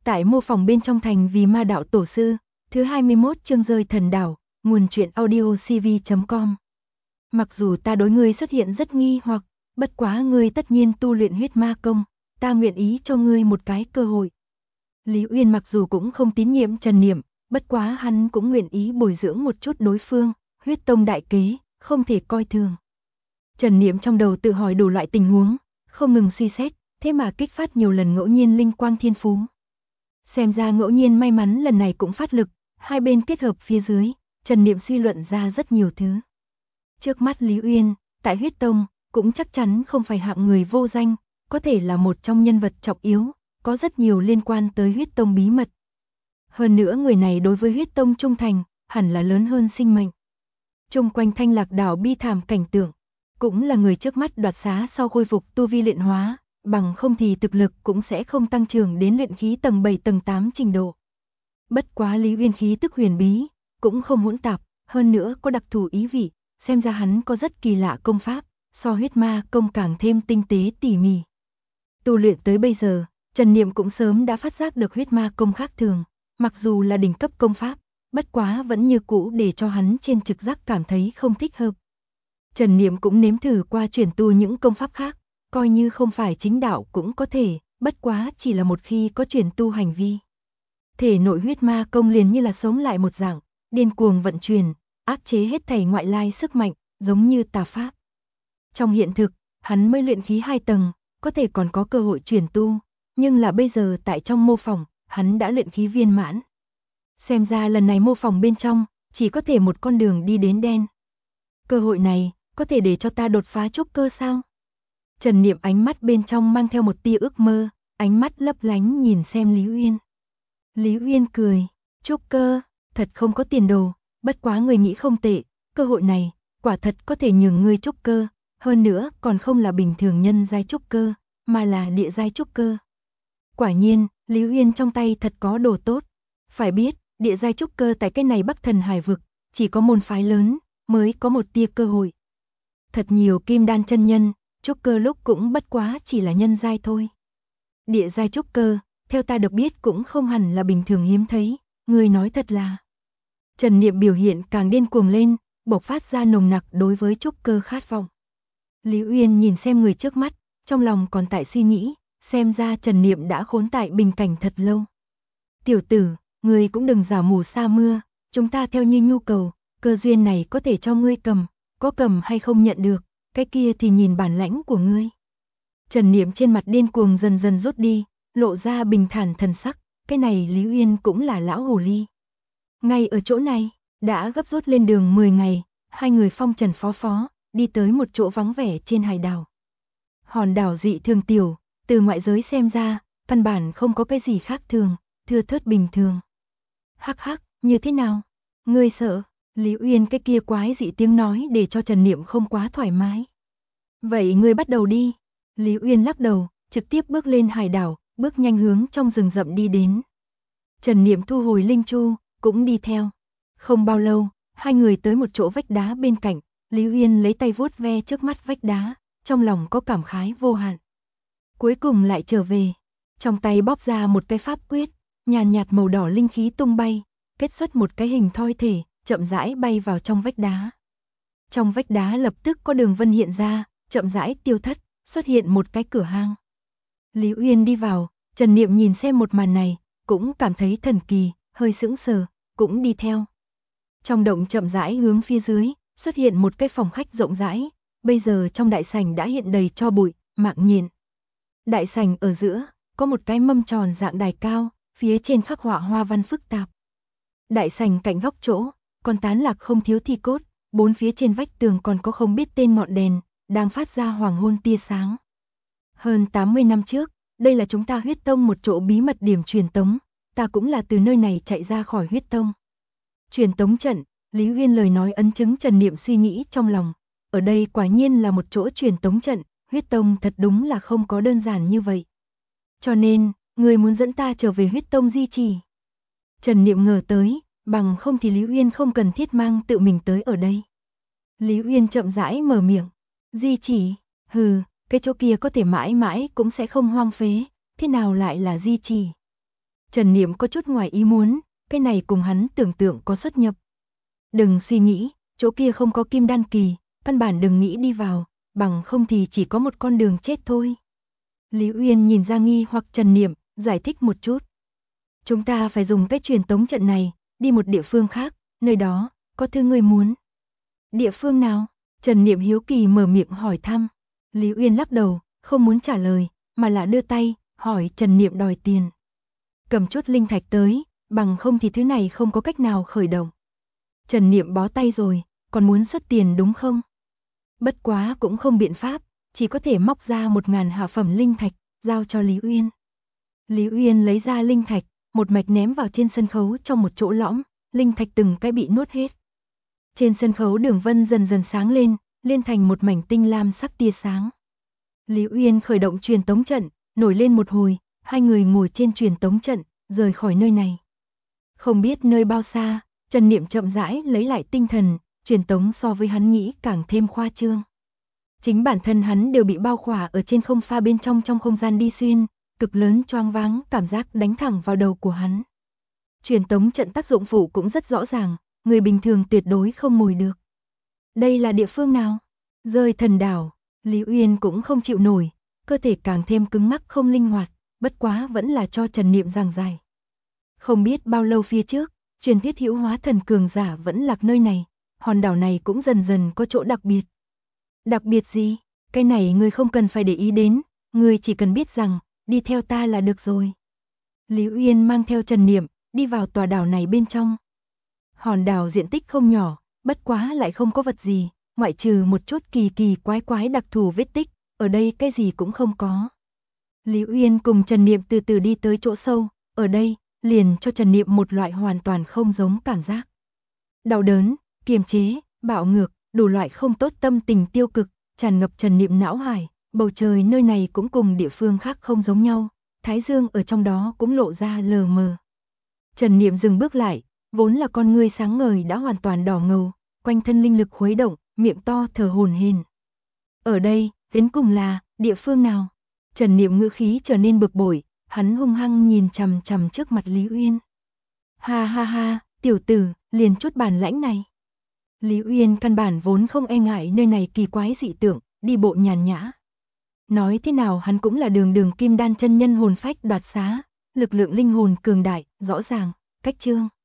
Tại mô phỏng bên trong thành vì ma đạo tổ sư, thứ 21 chương rơi thần đảo, nguồn truyện audio cv.com. Mặc dù ta đối ngươi xuất hiện rất nghi hoặc, bất quá ngươi tất nhiên tu luyện huyết ma công, ta nguyện ý cho ngươi một cái cơ hội. Lý Uyên mặc dù cũng không tín nhiệm Trần Niệm, bất quá hắn cũng nguyện ý bồi dưỡng một chút đối phương, huyết tông đại kế, không thể coi thường. Trần Niệm trong đầu tự hỏi đủ loại tình huống, không ngừng suy xét, thế mà kích phát nhiều lần ngẫu nhiên linh quang thiên phú. Xem ra ngẫu nhiên may mắn lần này cũng phát lực, hai bên kết hợp phía dưới, Trần Niệm suy luận ra rất nhiều thứ. Trước mắt Lý Uyên, tại huyết tông, cũng chắc chắn không phải hạng người vô danh, có thể là một trong nhân vật trọng yếu, có rất nhiều liên quan tới huyết tông bí mật. Hơn nữa người này đối với huyết tông trung thành, hẳn là lớn hơn sinh mệnh. Chung quanh Thanh Lạc đảo bi thảm cảnh tượng, cũng là người trước mắt đoạt xá sau khôi phục tu vi luyện hóa, bằng không thì thực lực cũng sẽ không tăng trưởng đến luyện khí tầng 7 tầng 8 trình độ. Bất quá Lý Uyên khí tức huyền bí, cũng không hỗn tạp, hơn nữa có đặc thù ý vị, xem ra hắn có rất kỳ lạ công pháp, so huyết ma công càng thêm tinh tế tỉ mỉ. Tu luyện tới bây giờ, Trần Niệm cũng sớm đã phát giác được huyết ma công khác thường, mặc dù là đỉnh cấp công pháp, bất quá vẫn như cũ để cho hắn trên trực giác cảm thấy không thích hợp. Trần Niệm cũng nếm thử qua chuyển tu những công pháp khác, coi như không phải chính đạo cũng có thể, bất quá chỉ là một khi có chuyển tu hành vi. Thể nội huyết ma công liền như là sống lại một dạng, điên cuồng vận chuyển, áp chế hết thảy ngoại lai sức mạnh, giống như tà pháp. Trong hiện thực, hắn mới luyện khí 2 tầng, có thể còn có cơ hội chuyển tu, nhưng là bây giờ tại trong mô phỏng, hắn đã luyện khí viên mãn. Xem ra lần này mô phỏng bên trong, chỉ có thể một con đường đi đến đen. Cơ hội này, có thể để cho ta đột phá trúc cơ sao? Trần Niệm ánh mắt bên trong mang theo một tia ước mơ, ánh mắt lấp lánh nhìn xem Lý Uyên. Lý Uyên cười, trúc cơ, thật không có tiền đồ, bất quá người nghĩ không tệ, cơ hội này, quả thật có thể nhường ngươi trúc cơ, hơn nữa còn không là bình thường nhân giai trúc cơ, mà là địa giai trúc cơ. Quả nhiên, Lý Uyên trong tay thật có đồ tốt, phải biết, địa giai trúc cơ tại cái này Bắc Thần Hải vực, chỉ có môn phái lớn, mới có một tia cơ hội. Thật nhiều kim đan chân nhân, trúc cơ lúc cũng bất quá chỉ là nhân giai thôi. Địa giai trúc cơ, theo ta được biết cũng không hẳn là bình thường hiếm thấy, người nói thật là. Trần Niệm biểu hiện càng điên cuồng lên, bộc phát ra nồng nặc đối với trúc cơ khát vọng. Lý Uyên nhìn xem người trước mắt, trong lòng còn tại suy nghĩ, xem ra Trần Niệm đã khốn tại bình cảnh thật lâu. Tiểu tử, ngươi cũng đừng giả mù sa mưa, chúng ta theo như nhu cầu, cơ duyên này có thể cho ngươi cầm, có cầm hay không nhận được, cái kia thì nhìn bản lãnh của ngươi. Trần Niệm trên mặt điên cuồng dần dần rút đi, lộ ra bình thản thần sắc, cái này Lý Uyên cũng là lão hồ ly. Ngay ở chỗ này, đã gấp rút lên đường 10 ngày, hai người phong trần phó phó, đi tới một chỗ vắng vẻ trên hải đảo. Hòn đảo dị thường tiểu, từ ngoại giới xem ra, căn bản không có cái gì khác thường, thưa thớt bình thường. Hắc hắc, như thế nào? Ngươi sợ? Lý Uyên cái kia quái dị tiếng nói để cho Trần Niệm không quá thoải mái. Vậy ngươi bắt đầu đi. Lý Uyên lắc đầu, trực tiếp bước lên hải đảo, bước nhanh hướng trong rừng rậm đi đến. Trần Niệm thu hồi linh chu, cũng đi theo. Không bao lâu, hai người tới một chỗ vách đá bên cạnh, Lý Uyên lấy tay vuốt ve trước mắt vách đá, trong lòng có cảm khái vô hạn. Cuối cùng lại trở về, trong tay bóp ra một cái pháp quyết, nhàn nhạt màu đỏ linh khí tung bay, kết xuất một cái hình thoi thể, chậm rãi bay vào trong vách đá. Trong vách đá lập tức có đường vân hiện ra, chậm rãi tiêu thất, xuất hiện một cái cửa hang. Lý Uyên đi vào, Trần Niệm nhìn xem một màn này, cũng cảm thấy thần kỳ, hơi sững sờ, cũng đi theo. Trong động chậm rãi hướng phía dưới, xuất hiện một cái phòng khách rộng rãi, bây giờ trong đại sảnh đã hiện đầy tro bụi, mạng nhện. Đại sảnh ở giữa, có một cái mâm tròn dạng đài cao, phía trên khắc họa hoa văn phức tạp. Đại sảnh cạnh góc chỗ, còn tán lạc không thiếu thi cốt, bốn phía trên vách tường còn có không biết tên ngọn đèn, đang phát ra hoàng hôn tia sáng. Hơn 80 năm trước, đây là chúng ta huyết tông một chỗ bí mật điểm truyền tống, ta cũng là từ nơi này chạy ra khỏi huyết tông. Truyền tống trận, Lý Uyên lời nói ấn chứng Trần Niệm suy nghĩ trong lòng, ở đây quả nhiên là một chỗ truyền tống trận, huyết tông thật đúng là không có đơn giản như vậy. Cho nên, người muốn dẫn ta trở về huyết tông di trì. Trần Niệm ngờ tới, bằng không thì Lý Uyên không cần thiết mang tự mình tới ở đây. Lý Uyên chậm rãi mở miệng, di trì, hừ, cái chỗ kia có thể mãi mãi cũng sẽ không hoang phế, thế nào lại là di trì? Trần Niệm có chút ngoài ý muốn, cái này cùng hắn tưởng tượng có xuất nhập. Đừng suy nghĩ, chỗ kia không có kim đan kỳ, căn bản đừng nghĩ đi vào, bằng không thì chỉ có một con đường chết thôi. Lý Uyên nhìn ra nghi hoặc Trần Niệm, giải thích một chút. Chúng ta phải dùng cái truyền tống trận này, đi một địa phương khác, nơi đó, có thứ người muốn. Địa phương nào? Trần Niệm hiếu kỳ mở miệng hỏi thăm. Lý Uyên lắc đầu, không muốn trả lời, mà là đưa tay, hỏi Trần Niệm đòi tiền. Cầm chút linh thạch tới, bằng không thì thứ này không có cách nào khởi động. Trần Niệm bó tay rồi, còn muốn xuất tiền đúng không? Bất quá cũng không biện pháp, chỉ có thể móc ra 1000 hạ phẩm linh thạch, giao cho Lý Uyên. Lý Uyên lấy ra linh thạch, một mạch ném vào trên sân khấu trong một chỗ lõm, linh thạch từng cái bị nuốt hết. Trên sân khấu đường vân dần dần sáng lên, liên thành một mảnh tinh lam sắc tia sáng. Lý Uyên khởi động truyền tống trận, nổi lên một hồi, hai người ngồi trên truyền tống trận, rời khỏi nơi này. Không biết nơi bao xa, Trần Niệm chậm rãi lấy lại tinh thần, truyền tống so với hắn nghĩ càng thêm khoa trương. Chính bản thân hắn đều bị bao khỏa ở trên không pha bên trong không gian đi xuyên, cực lớn choáng váng cảm giác đánh thẳng vào đầu của hắn. Truyền tống trận tác dụng phụ cũng rất rõ ràng, người bình thường tuyệt đối không mồi được. Đây là địa phương nào? Rơi thần đảo, Lý Uyên cũng không chịu nổi, cơ thể càng thêm cứng ngắc không linh hoạt, bất quá vẫn là cho Trần Niệm giảng giải. Không biết bao lâu phía trước, truyền thuyết hữu hóa thần cường giả vẫn lạc nơi này, hòn đảo này cũng dần dần có chỗ đặc biệt. Đặc biệt gì? Cái này ngươi không cần phải để ý đến, ngươi chỉ cần biết rằng, đi theo ta là được rồi. Lý Uyên mang theo Trần Niệm, đi vào tòa đảo này bên trong. Hòn đảo diện tích không nhỏ, bất quá lại không có vật gì, ngoại trừ một chút kỳ quái đặc thù vết tích, ở đây cái gì cũng không có. Lý Uyên cùng Trần Niệm từ từ đi tới chỗ sâu, ở đây, liền cho Trần Niệm một loại hoàn toàn không giống cảm giác. Đau đớn, kiềm chế, bạo ngược, đủ loại không tốt tâm tình tiêu cực, tràn ngập Trần Niệm não hải, bầu trời nơi này cũng cùng địa phương khác không giống nhau, thái dương ở trong đó cũng lộ ra lờ mờ. Trần Niệm dừng bước lại, vốn là con ngươi sáng ngời đã hoàn toàn đỏ ngầu, quanh thân linh lực khuấy động, miệng to thở hổn hển. Ở đây, đến cùng là địa phương nào? Trần Niệm ngữ khí trở nên bực bội, hắn hung hăng nhìn chằm chằm trước mặt Lý Uyên. Ha ha ha, tiểu tử, liền chút bản lãnh này. Lý Uyên căn bản vốn không e ngại nơi này kỳ quái dị tượng, đi bộ nhàn nhã. Nói thế nào hắn cũng là đường kim đan chân nhân hồn phách đoạt xá, lực lượng linh hồn cường đại, rõ ràng, cách chương.